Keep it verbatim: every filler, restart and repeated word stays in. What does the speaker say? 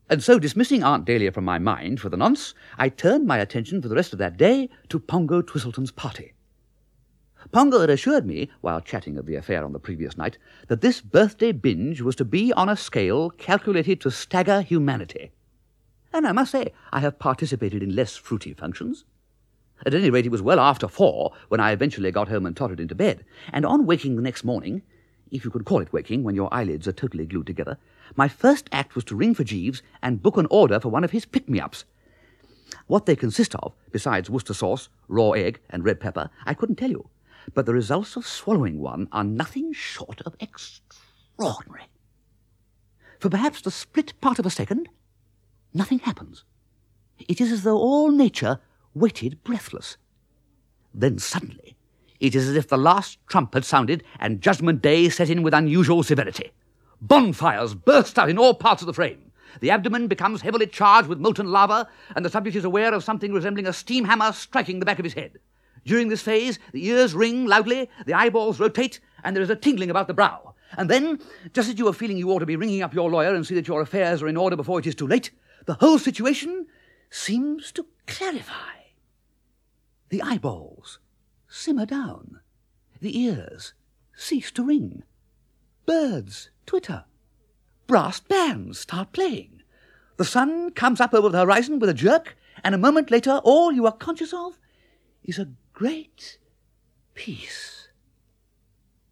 And so, dismissing Aunt Dahlia from my mind for the nonce, I turned my attention for the rest of that day to Pongo Twistleton's party. Pongo had assured me, while chatting of the affair on the previous night, that this birthday binge was to be on a scale calculated to stagger humanity. And I must say, I have participated in less fruity functions. At any rate, it was well after four when I eventually got home and tottered into bed, and on waking the next morning, if you could call it waking when your eyelids are totally glued together, my first act was to ring for Jeeves and book an order for one of his pick-me-ups. What they consist of, besides Worcester sauce, raw egg, and red pepper, I couldn't tell you, but the results of swallowing one are nothing short of extraordinary. For perhaps the split part of a second, nothing happens. It is as though all nature waited breathless. Then suddenly, it is as if the last trump had sounded and Judgment Day set in with unusual severity. Bonfires burst out in all parts of the frame. The abdomen becomes heavily charged with molten lava, and the subject is aware of something resembling a steam hammer striking the back of his head. During this phase, the ears ring loudly, the eyeballs rotate, and there is a tingling about the brow. And then, just as you are feeling you ought to be ringing up your lawyer and see that your affairs are in order before it is too late, the whole situation seems to clarify. The eyeballs simmer down. The ears cease to ring. Birds twitter. Brass bands start playing. The sun comes up over the horizon with a jerk, and a moment later all you are conscious of is a great peace.